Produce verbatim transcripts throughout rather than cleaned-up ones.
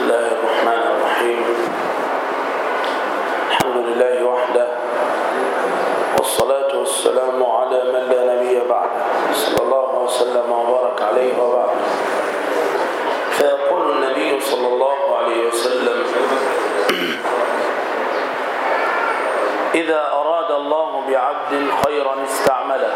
الله الرحمن الرحيم. الحمد لله وحده، والصلاة والسلام على من لا نبي بعده، صلى الله وسلم وبارك عليه وبعد. فيقول النبي صلى الله عليه وسلم: إذا أراد الله بعبد خيرا استعمله.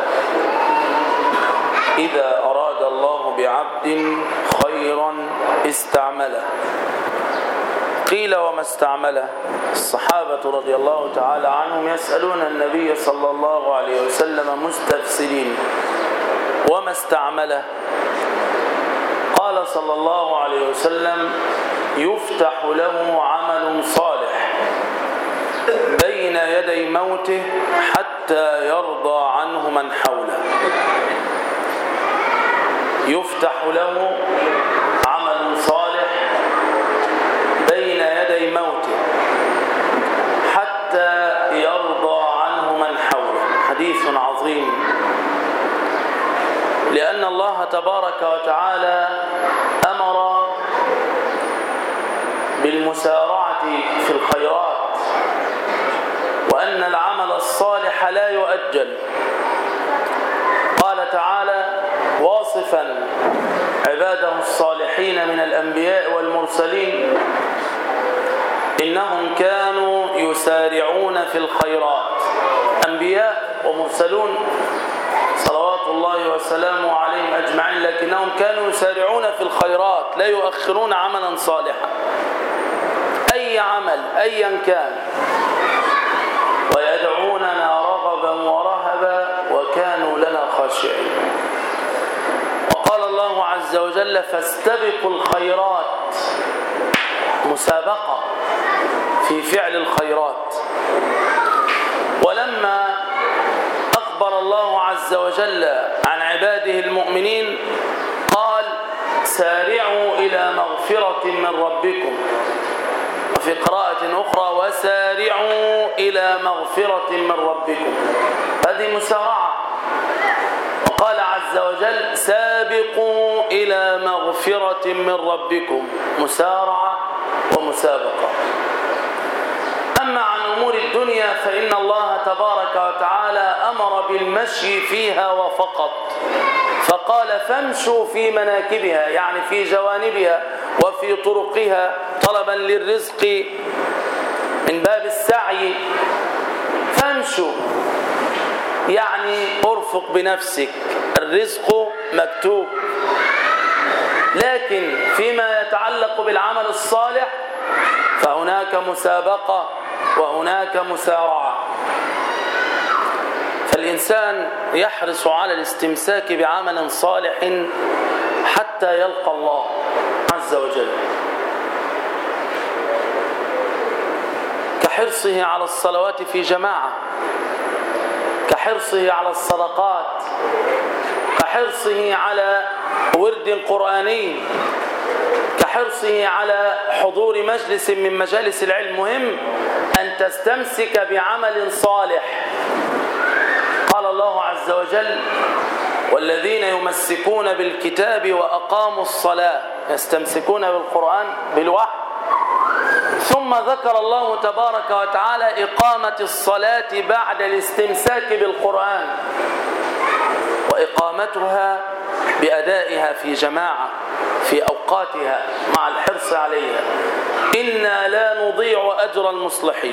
إذا أراد الله بعبد خيرا استعمله. قيل: وما استعمله؟ الصحابة رضي الله تعالى عنهم يسألون النبي صلى الله عليه وسلم مستفسرين: وما استعمله؟ قال صلى الله عليه وسلم: يفتح له عمل صالح بين يدي موته حتى يرضى عنه من حوله. يفتح له عمل صالح بين يدي موته حتى يرضى عنه من حوله. حديث عظيم، لأن الله تبارك وتعالى أمر بالمسارعة في الخيرات، وأن العمل الصالح لا يؤجل. قال تعالى واصفا عباده الصالحين من الأنبياء والمرسلين: إنهم كانوا يسارعون في الخيرات. أنبياء ومرسلون صلوات الله وسلامه عليهم أجمعين، لكنهم كانوا يسارعون في الخيرات، لا يؤخرون عملا صالحا، أي عمل أيا كان، ويدعوننا رغبا ورهبا وكانوا لنا خاشعين. وقال الله عز وجل: فاستبقوا الخيرات، مسابقة في فعل الخيرات. ولما أخبر الله عز وجل عن عباده المؤمنين قال: سارعوا إلى مغفرة من ربكم، وفي قراءة أخرى: وسارعوا إلى مغفرة من ربكم. هذه مسارعة. وقال عز وجل: سابقوا إلى مغفرة من ربكم، مسارعة ومسابقة. أما عن أمور الدنيا فإن الله تبارك وتعالى أمر بالمشي فيها وفقط، فقال: فامشوا في مناكبها، يعني في جوانبها وفي طرقها، طلبا للرزق من باب السعي. فامشوا يعني ارفق بنفسك، الرزق مكتوب. لكن فيما يتعلق بالعمل الصالح فهناك مسابقة وهناك مسارعة. فالإنسان يحرص على الاستمساك بعمل صالح حتى يلقى الله عز وجل، كحرصه على الصلوات في جماعة، كحرصه على الصدقات، كحرصه على ورد قرآني، كحرصه على حضور مجلس من مجالس العلم. مهم أن تستمسك بعمل صالح. قال الله عز وجل: والذين يمسكون بالكتاب وأقاموا الصلاة، يستمسكون بالقرآن بالوحي. ثم ذكر الله تبارك وتعالى إقامة الصلاة بعد الاستمساك بالقرآن، وإقامتها بأدائها في جماعة في أوقاتها مع الحرص عليها. إنا لا نضيع أجر المصلحين.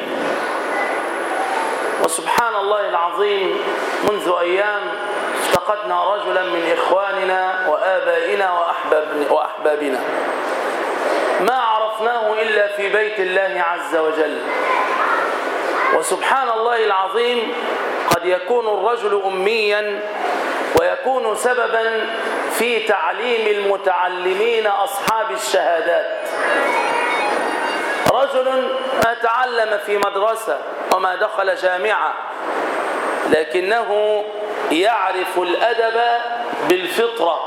وسبحان الله العظيم، منذ أيام افتقدنا رجلا من إخواننا وآبائنا وأحبابنا، ما عرفناه إلا في بيت الله عز وجل. وسبحان الله العظيم، قد يكون الرجل أميا ويكون سببا في تعليم المتعلمين أصحاب الشهادات. رجل ما تعلم في مدرسة وما دخل جامعة، لكنه يعرف الأدب بالفطرة،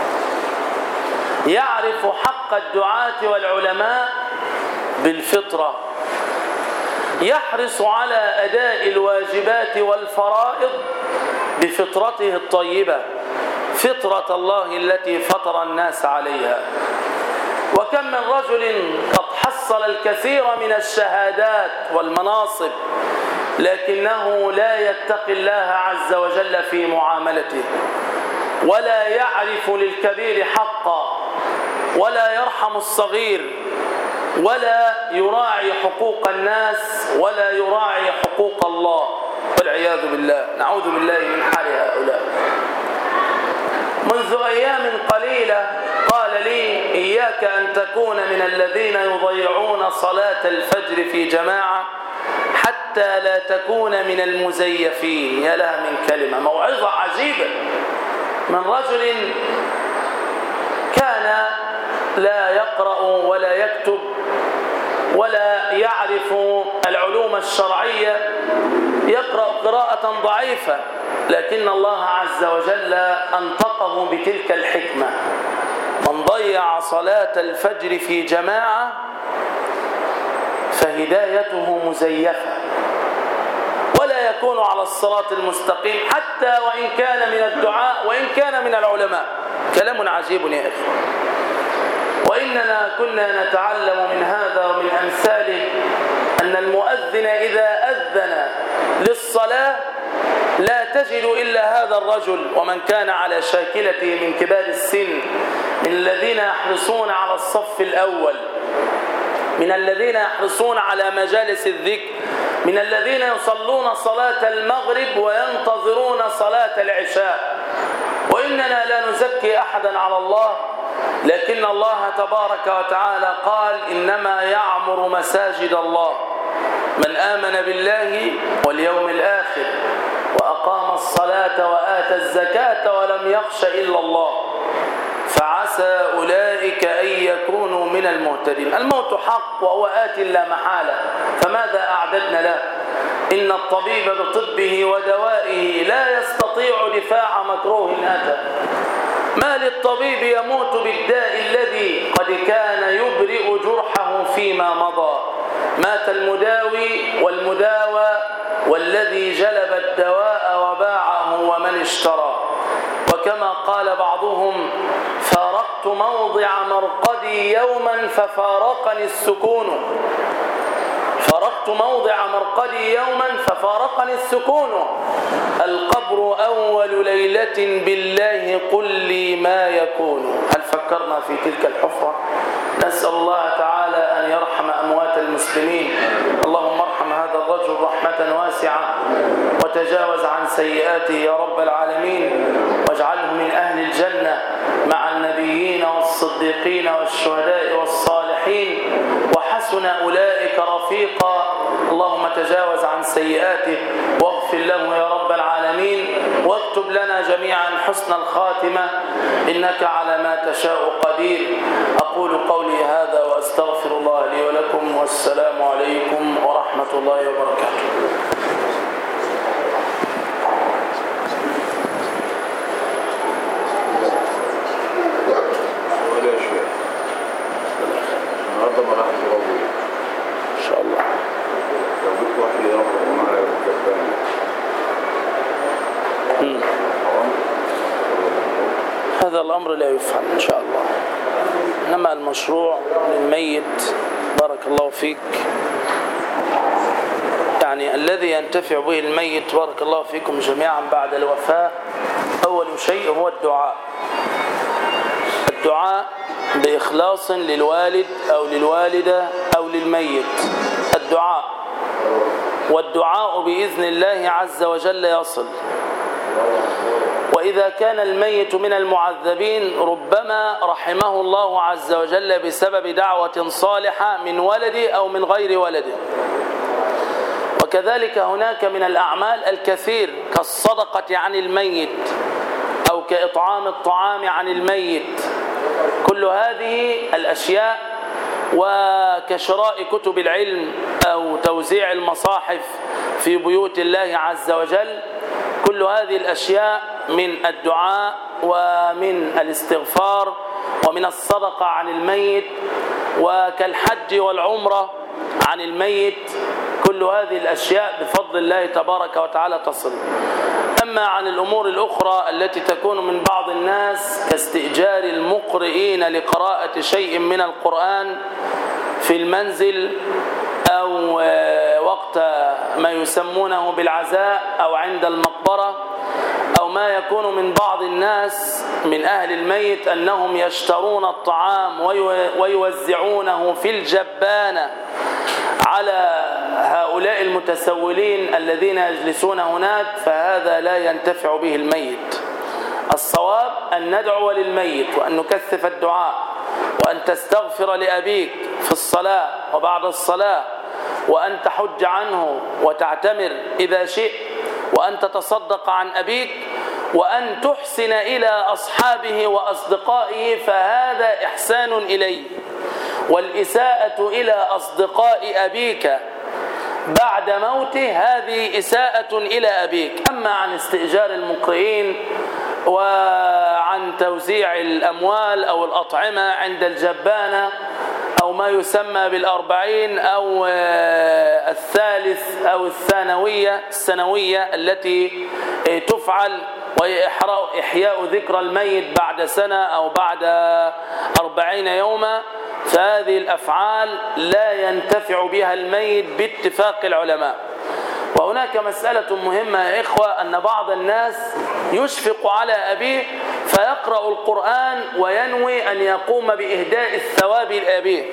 يعرف حق الدعاة والعلماء بالفطرة، يحرص على أداء الواجبات والفرائض بفطرته الطيبة، فطرة الله التي فطر الناس عليها. وكم من رجل قد حصل الكثير من الشهادات والمناصب لكنه لا يتقي الله عز وجل في معاملته، ولا يعرف للكبير حقا، ولا يرحم الصغير، ولا يراعي حقوق الناس، ولا يراعي حقوق الله، والعياذ بالله. نعوذ بالله من حال هؤلاء. منذ أيام قليلة قال لي: إياك أن تكون من الذين يضيعون صلاة الفجر في جماعة حتى لا تكون من المزيفين. يا لها من كلمة، موعظة عجيبة من رجل كان لا يقرأ ولا يكتب ولا يعرف العلوم الشرعية، يقرأ قراءة ضعيفة، لكن الله عز وجل أنطقه بتلك الحكمة: من ضيع صلاة الفجر في جماعة فهدايته مزيفة، ولا يكون على الصراط المستقيم حتى وإن كان من الدعاء وإن كان من العلماء. كلام عجيب يا أخي. وإننا كنا نتعلم من هذا ومن أمثاله أن المؤذن إذا أذن للصلاة لا تجد إلا هذا الرجل ومن كان على شاكلته من كبار السن، من الذين يحرصون على الصف الأول، من الذين يحرصون على مجالس الذكر، من الذين يصلون صلاة المغرب وينتظرون صلاة العشاء. وإننا لا نزكي أحدا على الله، لكن الله تبارك وتعالى قال: إنما يعمر مساجد الله من آمن بالله واليوم الآخر وأقام الصلاة وآتى الزكاة ولم يخش إلا الله فعسى أولئك أن يكونوا من المهتدين. الموت حق وهو آت لا محالة، فماذا أعددنا له؟ إن الطبيب بطبه ودوائه لا يستطيع دفاع مكروه أتى. ما للطبيب يموت بالداء الذي قد كان يبرئ جرحه فيما مضى. مات المداوي والمداوى والذي جلب الدواء وباعه ومن اشترى. وكما قال بعضهم: فارقت موضع مرقدي يوما ففارقني السكون. فرقت موضع مرقدي يوما ففارقني السكون. القبر أول ليلة بالله قل لي ما يكون. هل فكرنا في تلك الحفرة؟ نسأل الله تعالى أن يرحم أموات المسلمين. اللهم ارحم هذا الرجل رحمة واسعة وتجاوز عن سيئاته يا رب العالمين، واجعله من أهل الجنة مع النبيين والصديقين والشهداء والصالحين، وحسن أولئك رفيقا. اللهم تجاوز عن سيئاته واغفر له يا رب العالمين، واكتب لنا جميعا حسن الخاتمة، إنك على ما تشاء قدير. أقول قولي هذا وأستغفر الله لي ولكم، والسلام عليكم ورحمة الله وبركاته. إن شاء الله. هذا الأمر لا يفهم إن شاء الله، إنما المشروع للميت بارك الله فيك، يعني الذي ينتفع به الميت بارك الله فيكم جميعا بعد الوفاة أول شيء هو الدعاء. الدعاء بإخلاص للوالد أو للوالدة أو للميت، الدعاء، والدعاء بإذن الله عز وجل يصل. وإذا كان الميت من المعذبين ربما رحمه الله عز وجل بسبب دعوة صالحة من ولده أو من غير ولده. وكذلك هناك من الأعمال الكثير كالصدقة عن الميت أو كإطعام الطعام عن الميت، كل هذه الأشياء، وكشراء كتب العلم أو توزيع المصاحف في بيوت الله عز وجل، كل هذه الأشياء من الدعاء ومن الاستغفار ومن الصدقة عن الميت، وكالحج والعمرة عن الميت، كل هذه الأشياء بفضل الله تبارك وتعالى تصل. أما عن الأمور الأخرى التي تكون من بعض الناس كاستئجار المقرئين لقراءة شيء من القرآن في المنزل أو وقت ما يسمونه بالعزاء أو عند المقبرة، أو ما يكون من بعض الناس من أهل الميت أنهم يشترون الطعام ويوزعونه في الجبانة على هؤلاء المتسولين الذين يجلسون هناك، فهذا لا ينتفع به الميت. الصواب أن ندعو للميت وأن نكثف الدعاء وأن تستغفر لأبيك في الصلاة وبعد الصلاة، وأن تحج عنه وتعتمر إذا شئت، وأن تتصدق عن أبيك، وأن تحسن إلى أصحابه وأصدقائه، فهذا إحسان إليه. والإساءة إلى أصدقاء أبيك بعد موته هذه إساءة إلى أبيك. أما عن استئجار المقرئين وعن توزيع الأموال أو الأطعمة عند الجبانة أو ما يسمى بالأربعين أو الثالث أو الثانوية السنوية التي تفعل وهي إحياء ذكرى الميت بعد سنة أو بعد أربعين يوما، فهذه الأفعال لا ينتفع بها الميت باتفاق العلماء. وهناك مسألة مهمة يا إخوة، أن بعض الناس يشفق على أبيه فيقرأ القرآن وينوي أن يقوم بإهداء الثواب لأبيه.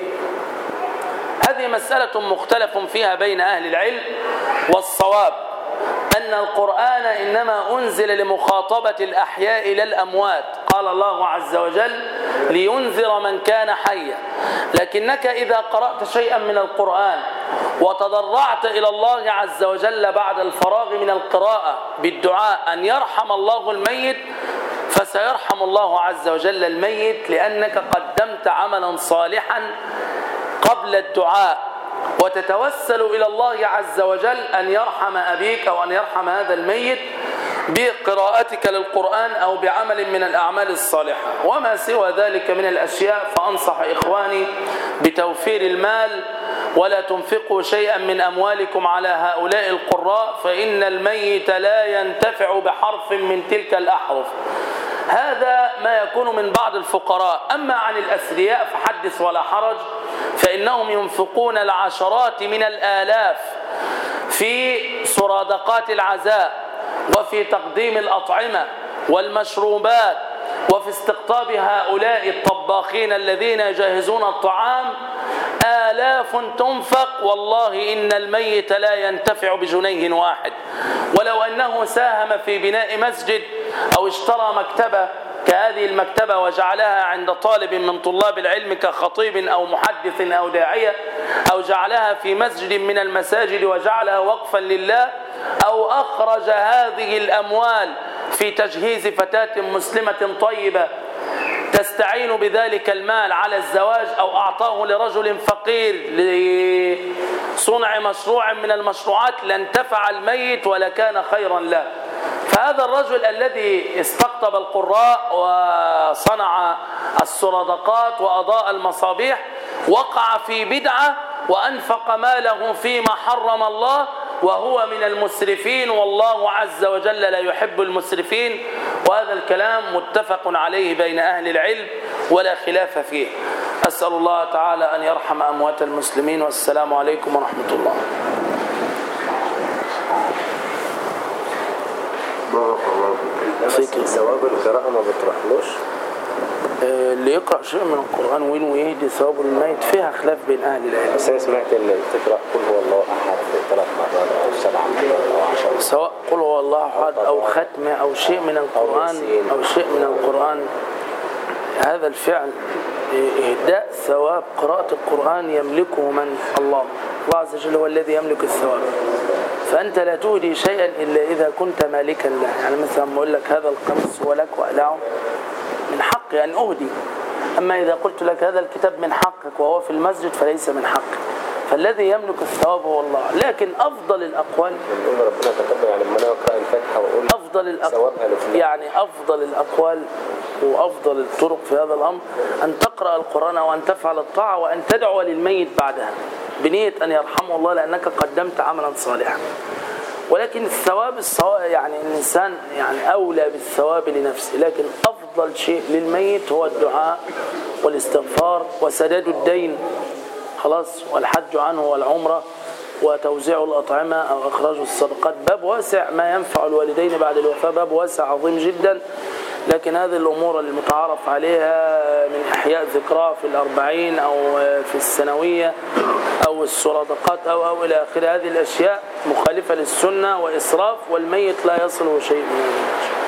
هذه مسألة مختلف فيها بين أهل العلم، والصواب أن القرآن إنما أنزل لمخاطبة الأحياء لا الأموات. قال الله عز وجل لينذر من كان حيا. لكنك إذا قرأت شيئا من القرآن وتضرعت إلى الله عز وجل بعد الفراغ من القراءة بالدعاء أن يرحم الله الميت، فسيرحم الله عز وجل الميت، لأنك قدمت عملا صالحا قبل الدعاء، وتتوسل إلى الله عز وجل أن يرحم أبيك أو أن يرحم هذا الميت بقراءتك للقرآن أو بعمل من الأعمال الصالحة. وما سوى ذلك من الأشياء فأنصح إخواني بتوفير المال، ولا تنفقوا شيئا من أموالكم على هؤلاء القراء، فإن الميت لا ينتفع بحرف من تلك الأحرف. هذا ما يكون من بعض الفقراء. أما عن الأثرياء فحدث ولا حرج، فإنهم ينفقون العشرات من الآلاف في سرادقات العزاء وفي تقديم الأطعمة والمشروبات وفي استقطاب هؤلاء الطباخين الذين يجهزون الطعام. آلاف تنفق، والله إن الميت لا ينتفع بجنيه واحد. ولو أنه ساهم في بناء مسجد أو اشترى مكتبة كهذه المكتبة وجعلها عند طالب من طلاب العلم كخطيب أو محدث أو داعية، أو جعلها في مسجد من المساجد وجعلها وقفا لله، أو أخرج هذه الأموال في تجهيز فتاة مسلمة طيبة تستعين بذلك المال على الزواج، أو أعطاه لرجل فقير لصنع مشروع من المشروعات، لانتفع الميت ولكان خيرا له. فهذا الرجل الذي استقطب القراء وصنع السرادقات وأضاء المصابيح وقع في بدعة وأنفق ماله فيما حرم الله، وهو من المسرفين، والله عز وجل لا يحب المسرفين. وهذا الكلام متفق عليه بين أهل العلم ولا خلاف فيه. أسأل الله تعالى أن يرحم أموات المسلمين، والسلام عليكم ورحمة الله. فيك ثواب القراءة ما بتروحلوش؟ اللي يقرأ شيء من القرآن وين ويهدي ثواب الميت فيها خلاف بين أهل العلم. بس أنا سمعت إن تقرأ قل هو الله أحد ثلاث مرات أو سبع مرات أو عشر، سواء قل هو الله أحد أو ختمة أو شيء من القرآن أو شيء من القرآن، هذا الفعل إهداء ثواب قراءة القرآن يملكه من؟ الله. الله عز وجل هو الذي يملك الثواب، فأنت لا تهدي شيئا إلا إذا كنت مالكا له. يعني مثلا أقول لك هذا القميص هو لك وأقلعه، من حقي أن أهدي. أما إذا قلت لك هذا الكتاب من حقك وهو في المسجد فليس من حقك، فالذي يملك الثواب هو الله. لكن أفضل الأقوال ربنا كتب يعني لما أنا أقرأ الفاتحة وأقول أفضل الأقوال يعني أفضل الأقوال وأفضل الطرق في هذا الأمر أن تقرأ القرآن وأن تفعل الطاعة وأن تدعو للميت بعدها بنية أن يرحمه الله، لأنك قدمت عملا صالحا. ولكن الثواب الصواب يعني الإنسان يعني أولى بالثواب لنفسه، لكن أفضل شيء للميت هو الدعاء والاستغفار وسداد الدين خلاص، والحج عنه والعمرة وتوزيع الأطعمة أو إخراج الصدقات. باب واسع ما ينفع الوالدين بعد الوفاة، باب واسع عظيم جدا. لكن هذه الأمور المتعارف عليها من إحياء ذكرى في الأربعين أو في السنوية أو الصدقات أو أو إلى آخر هذه الأشياء مخالفة للسنة وإسراف، والميت لا يصله شيء من ذلك.